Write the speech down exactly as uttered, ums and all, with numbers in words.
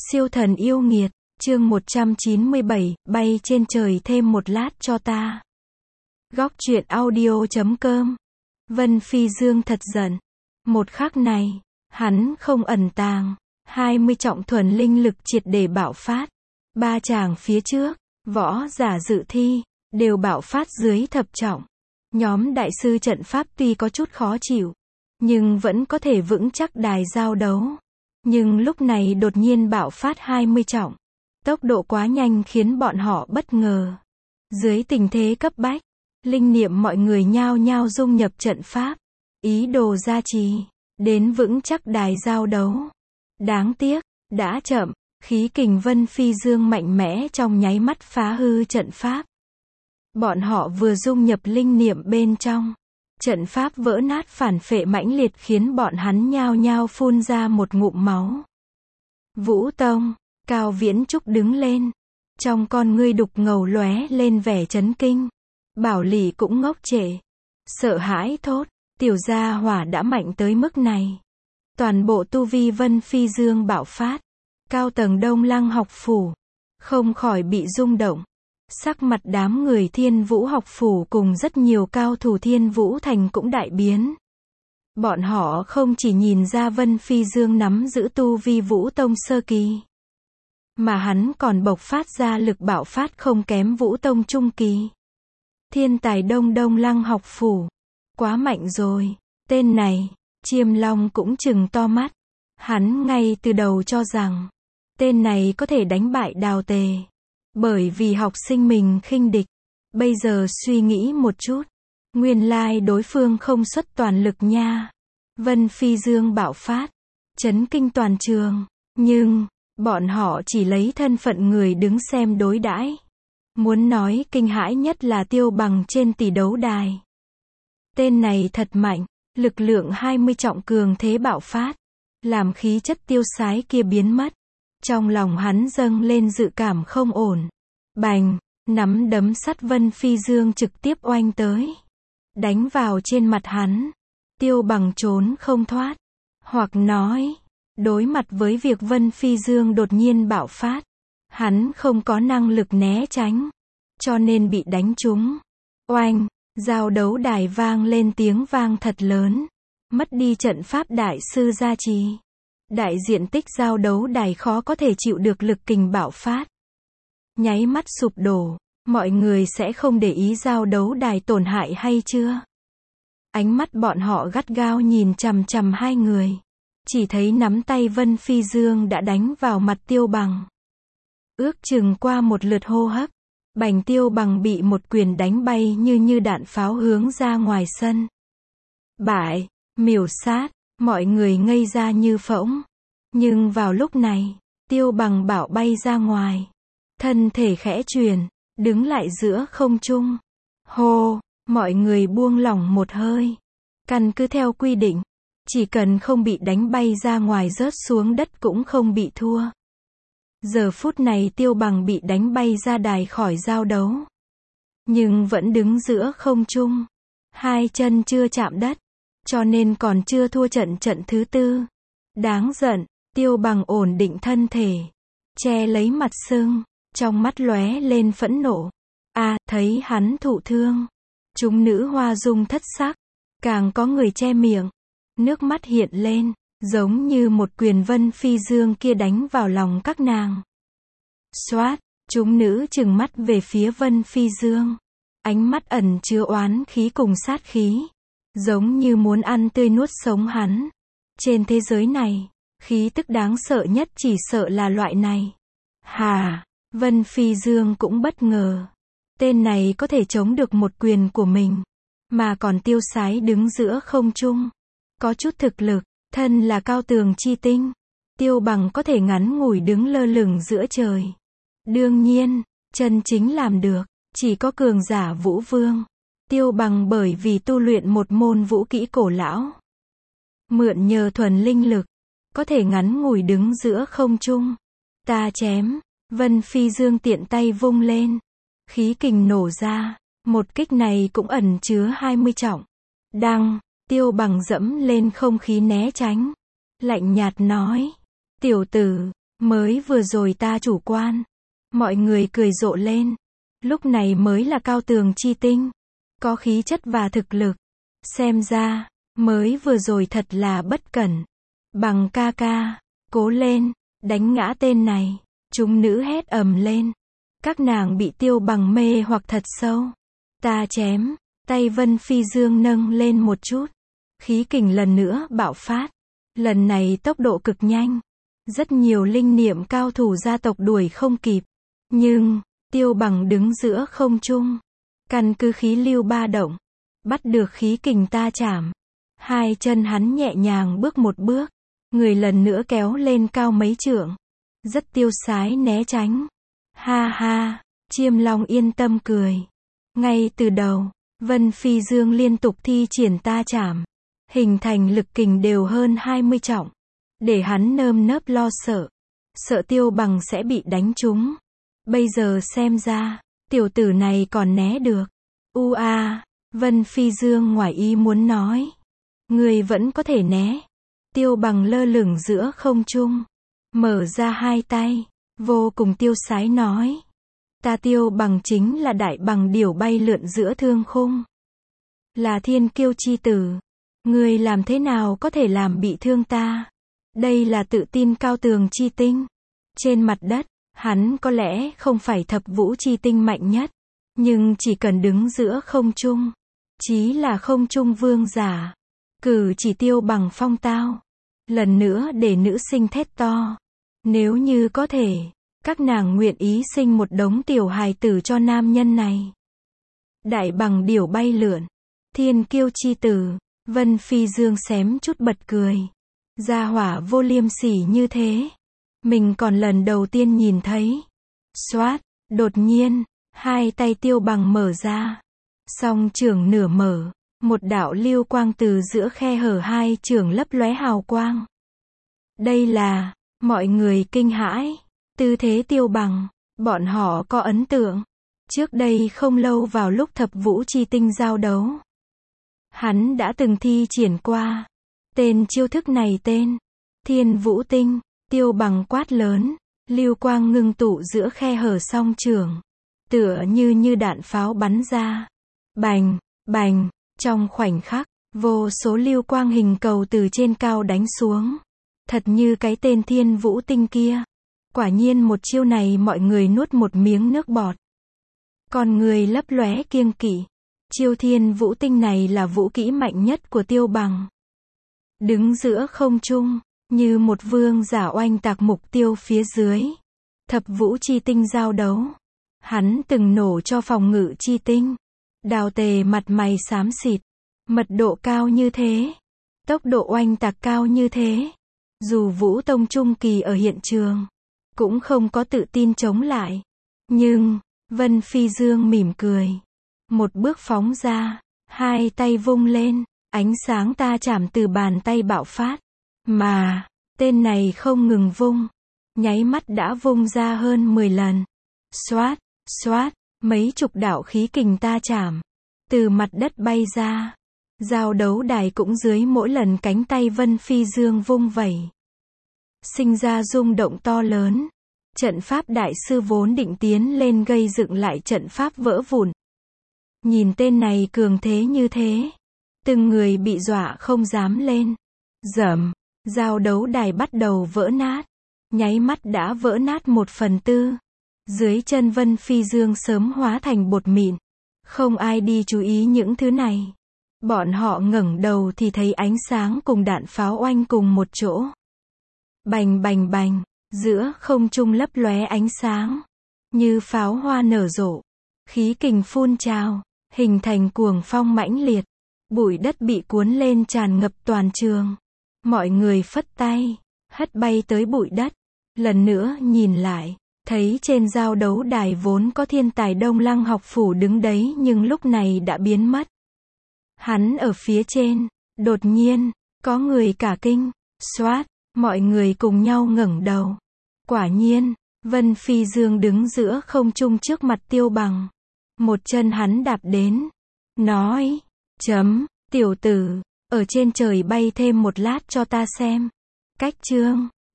Siêu thần yêu nghiệt, chương một trăm chín mươi bảy, bay trên trời thêm một lát cho ta. Góc truyện audio chấm com. Vân Phi Dương thật giận. Một khắc này, hắn không ẩn tàng. hai mươi trọng thuần linh lực triệt để bạo phát. Ba chàng phía trước, võ giả dự thi, đều bạo phát dưới thập trọng. Nhóm đại sư trận pháp tuy có chút khó chịu, nhưng vẫn có thể vững chắc đài giao đấu. Nhưng lúc này đột nhiên bạo phát hai mươi trọng. Tốc độ quá nhanh khiến bọn họ bất ngờ. Dưới tình thế cấp bách, linh niệm mọi người nhao nhao dung nhập trận pháp, ý đồ gia trì, đến vững chắc đài giao đấu. Đáng tiếc, đã chậm, khí kình Vân Phi Dương mạnh mẽ trong nháy mắt phá hư trận pháp. Bọn họ vừa dung nhập linh niệm bên trong, trận pháp vỡ nát phản phệ mãnh liệt khiến bọn hắn nhao nhao phun ra một ngụm máu. Vũ Tông, Cao Viễn Trúc đứng lên, trong con ngươi đục ngầu lóe lên vẻ chấn kinh. Bảo Lỷ cũng ngốc trệ, sợ hãi thốt, tiểu gia hỏa đã mạnh tới mức này. Toàn bộ tu vi Vân Phi Dương bạo phát, cao tầng Đông Lăng học phủ không khỏi bị rung động. Sắc mặt đám người Thiên Vũ học phủ cùng rất nhiều cao thủ Thiên Vũ thành cũng đại biến. Bọn họ không chỉ nhìn ra Vân Phi Dương nắm giữ tu vi Vũ Tông sơ kỳ, mà hắn còn bộc phát ra lực bạo phát không kém Vũ Tông trung kỳ. Thiên tài Đông Đông Lăng học phủ, quá mạnh rồi. Tên này, Chiêm Long cũng trừng to mắt. Hắn ngay từ đầu cho rằng tên này có thể đánh bại Đào Tề, bởi vì học sinh mình khinh địch. Bây giờ suy nghĩ một chút, nguyên lai đối phương không xuất toàn lực nha. Vân Phi Dương bạo phát, chấn kinh toàn trường, nhưng bọn họ chỉ lấy thân phận người đứng xem đối đãi. Muốn nói kinh hãi nhất là Tiêu Bằng trên tỷ đấu đài. Tên này thật mạnh, lực lượng hai mươi trọng cường thế bạo phát, làm khí chất tiêu sái kia biến mất. Trong lòng hắn dâng lên dự cảm không ổn. Bành, nắm đấm sắt Vân Phi Dương trực tiếp oanh tới, đánh vào trên mặt hắn. Tiêu Bằng trốn không thoát, hoặc nói, đối mặt với việc Vân Phi Dương đột nhiên bạo phát, hắn không có năng lực né tránh, cho nên bị đánh trúng. Oanh, giao đấu đài vang lên tiếng vang thật lớn, mất đi trận pháp đại sư gia trì. Đại diện tích giao đấu đài khó có thể chịu được lực kình bạo phát, nháy mắt sụp đổ. Mọi người sẽ không để ý giao đấu đài tổn hại hay chưa? Ánh mắt bọn họ gắt gao nhìn chằm chằm hai người. Chỉ thấy nắm tay Vân Phi Dương đã đánh vào mặt Tiêu Bằng. Ước chừng qua một lượt hô hấp, Bành Tiêu Bằng bị một quyền đánh bay như như đạn pháo hướng ra ngoài sân. Bại, miểu sát, mọi người ngây ra như phỗng. Nhưng vào lúc này, Tiêu Bằng bảo bay ra ngoài, thân thể khẽ chuyển, đứng lại giữa không trung. Hô, mọi người buông lỏng một hơi. Căn cứ theo quy định, chỉ cần không bị đánh bay ra ngoài rớt xuống đất cũng không bị thua. Giờ phút này Tiêu Bằng bị đánh bay ra đài khỏi giao đấu, nhưng vẫn đứng giữa không trung, hai chân chưa chạm đất, cho nên còn chưa thua trận trận thứ tư. Đáng giận, Tiêu Bằng ổn định thân thể, che lấy mặt sưng, trong mắt lóe lên phẫn nộ. A, thấy hắn thụ thương, chúng nữ hoa dung thất sắc, càng có người che miệng, nước mắt hiện lên, giống như một quyền Vân Phi Dương kia đánh vào lòng các nàng. Xoát, chúng nữ trừng mắt về phía Vân Phi Dương, ánh mắt ẩn chứa oán khí cùng sát khí, giống như muốn ăn tươi nuốt sống hắn. Trên thế giới này, khí tức đáng sợ nhất chỉ sợ là loại này. Hà, Vân Phi Dương cũng bất ngờ. Tên này có thể chống được một quyền của mình, mà còn tiêu sái đứng giữa không trung. Có chút thực lực, thân là cao tường chi tinh. Tiêu Bằng có thể ngắn ngủi đứng lơ lửng giữa trời. Đương nhiên, chân chính làm được, chỉ có cường giả Vũ Vương. Tiêu Bằng bởi vì tu luyện một môn vũ kỹ cổ lão, mượn nhờ thuần linh lực, có thể ngắn ngủi đứng giữa không trung. Ta chém, Vân Phi Dương tiện tay vung lên, khí kình nổ ra, một kích này cũng ẩn chứa hai mươi trọng. Đăng, Tiêu Bằng dẫm lên không khí né tránh, lạnh nhạt nói, tiểu tử, Mới vừa rồi ta chủ quan. Mọi người cười rộ lên. Lúc này mới là Cao Tường chi tinh. Có khí chất và thực lực. Xem ra, mới vừa rồi thật là bất cẩn. Bằng ca ca, cố lên, đánh ngã tên này. Chúng nữ hét ầm lên. Các nàng bị Tiêu Bằng mê hoặc thật sâu. Ta chém, tay Vân Phi Dương nâng lên một chút. Khí kình lần nữa bạo phát. Lần này tốc độ cực nhanh. Rất nhiều linh niệm cao thủ gia tộc đuổi không kịp. Nhưng, Tiêu Bằng đứng giữa không trung. Căn cứ khí lưu ba động. Bắt được khí kình ta chạm. Hai chân hắn nhẹ nhàng bước một bước. Người lần nữa kéo lên cao mấy trượng. Rất tiêu sái né tránh. Ha ha, Chiêm Long yên tâm cười. Ngay từ đầu, Vân Phi Dương liên tục thi triển ta chạm. Hình thành lực kình đều hơn hai mươi trọng. Để hắn nơm nớp lo sợ. Sợ Tiêu Bằng sẽ bị đánh trúng. Bây giờ xem ra, tiểu tử này còn né được. U a, Vân Phi Dương ngoài ý muốn nói. Người vẫn có thể né. Tiêu Bằng lơ lửng giữa không trung. Mở ra hai tay. Vô cùng tiêu sái nói. Ta Tiêu Bằng chính là đại bằng điểu bay lượn giữa thương khung. Là thiên kiêu chi tử. Người làm thế nào có thể làm bị thương ta? Đây là tự tin Cao Tường chi tinh. Trên mặt đất, hắn có lẽ không phải thập vũ chi tinh mạnh nhất. Nhưng chỉ cần đứng giữa không trung. Chí là không trung vương giả. Cử chỉ Tiêu Bằng phong tao. Lần nữa để nữ sinh thét to. Nếu như có thể, các nàng nguyện ý sinh một đống tiểu hài tử cho nam nhân này. Đại bằng điểu bay lượn. Thiên kiêu chi tử. Vân Phi Dương xém chút bật cười. Gia hỏa vô liêm sỉ như thế. Mình còn lần đầu tiên nhìn thấy. Xoát, đột nhiên, hai tay Tiêu Bằng mở ra. Song trưởng nửa mở. Một đạo lưu quang từ giữa khe hở hai trưởng lấp lóe hào quang. Đây là, mọi người kinh hãi. Tư thế Tiêu Bằng, bọn họ có ấn tượng. Trước đây không lâu vào lúc thập vũ chi tinh giao đấu. Hắn đã từng thi triển qua. Tên chiêu thức này tên Thiên Vũ Tinh. Tiêu Bằng quát lớn. Lưu quang ngưng tụ giữa khe hở song trưởng. Tựa như như đạn pháo bắn ra. Bành, bành. Trong khoảnh khắc, vô số lưu quang hình cầu từ trên cao đánh xuống. Thật như cái tên Thiên Vũ Tinh kia. Quả nhiên một chiêu này mọi người nuốt một miếng nước bọt. Còn người lấp lóe kiêng kỵ. Chiêu Thiên Vũ Tinh này là vũ kỹ mạnh nhất của Tiêu Bằng. Đứng giữa không trung, như một vương giả oanh tạc mục tiêu phía dưới. Thập vũ chi tinh giao đấu. Hắn từng nổ cho phòng ngự chi tinh. Đào Tề mặt mày xám xịt. Mật độ cao như thế. Tốc độ oanh tạc cao như thế. Dù Vũ Tông Trung Kỳ ở hiện trường, cũng không có tự tin chống lại. Nhưng, Vân Phi Dương mỉm cười. Một bước phóng ra, hai tay vung lên, ánh sáng ta chạm từ bàn tay bạo phát. Mà, tên này không ngừng vung. Nháy mắt đã vung ra hơn mười lần. Xoát, xoát, mấy chục đạo khí kình ta chạm. Từ mặt đất bay ra. Giao đấu đài cũng dưới mỗi lần cánh tay Vân Phi Dương vung vẩy. Sinh ra rung động to lớn. Trận pháp đại sư vốn định tiến lên gây dựng lại trận pháp vỡ vụn. Nhìn tên này cường thế như thế. Từng người bị dọa không dám lên. Dầm. Giao đấu đài bắt đầu vỡ nát. Nháy mắt đã vỡ nát một phần tư. Dưới chân Vân Phi Dương sớm hóa thành bột mịn. Không ai đi chú ý những thứ này. Bọn họ ngẩng đầu thì thấy ánh sáng cùng đạn pháo oanh cùng một chỗ. Bành bành bành. Giữa không trung lấp lóe ánh sáng. Như pháo hoa nở rộ. Khí kình phun trào. Hình thành cuồng phong mãnh liệt. Bụi đất bị cuốn lên tràn ngập toàn trường. Mọi người phất tay. Hất bay tới bụi đất. Lần nữa nhìn lại. Thấy trên giao đấu đài vốn có thiên tài Đông Lăng học phủ đứng đấy nhưng lúc này đã biến mất. Hắn ở phía trên. Đột nhiên, có người cả kinh. Xoát, mọi người cùng nhau ngẩng đầu. Quả nhiên, Vân Phi Dương đứng giữa không trung trước mặt Tiêu Bằng. Một chân hắn đạp đến. Nói, chấm, tiểu tử, ở trên trời bay thêm một lát cho ta xem. Cách chương.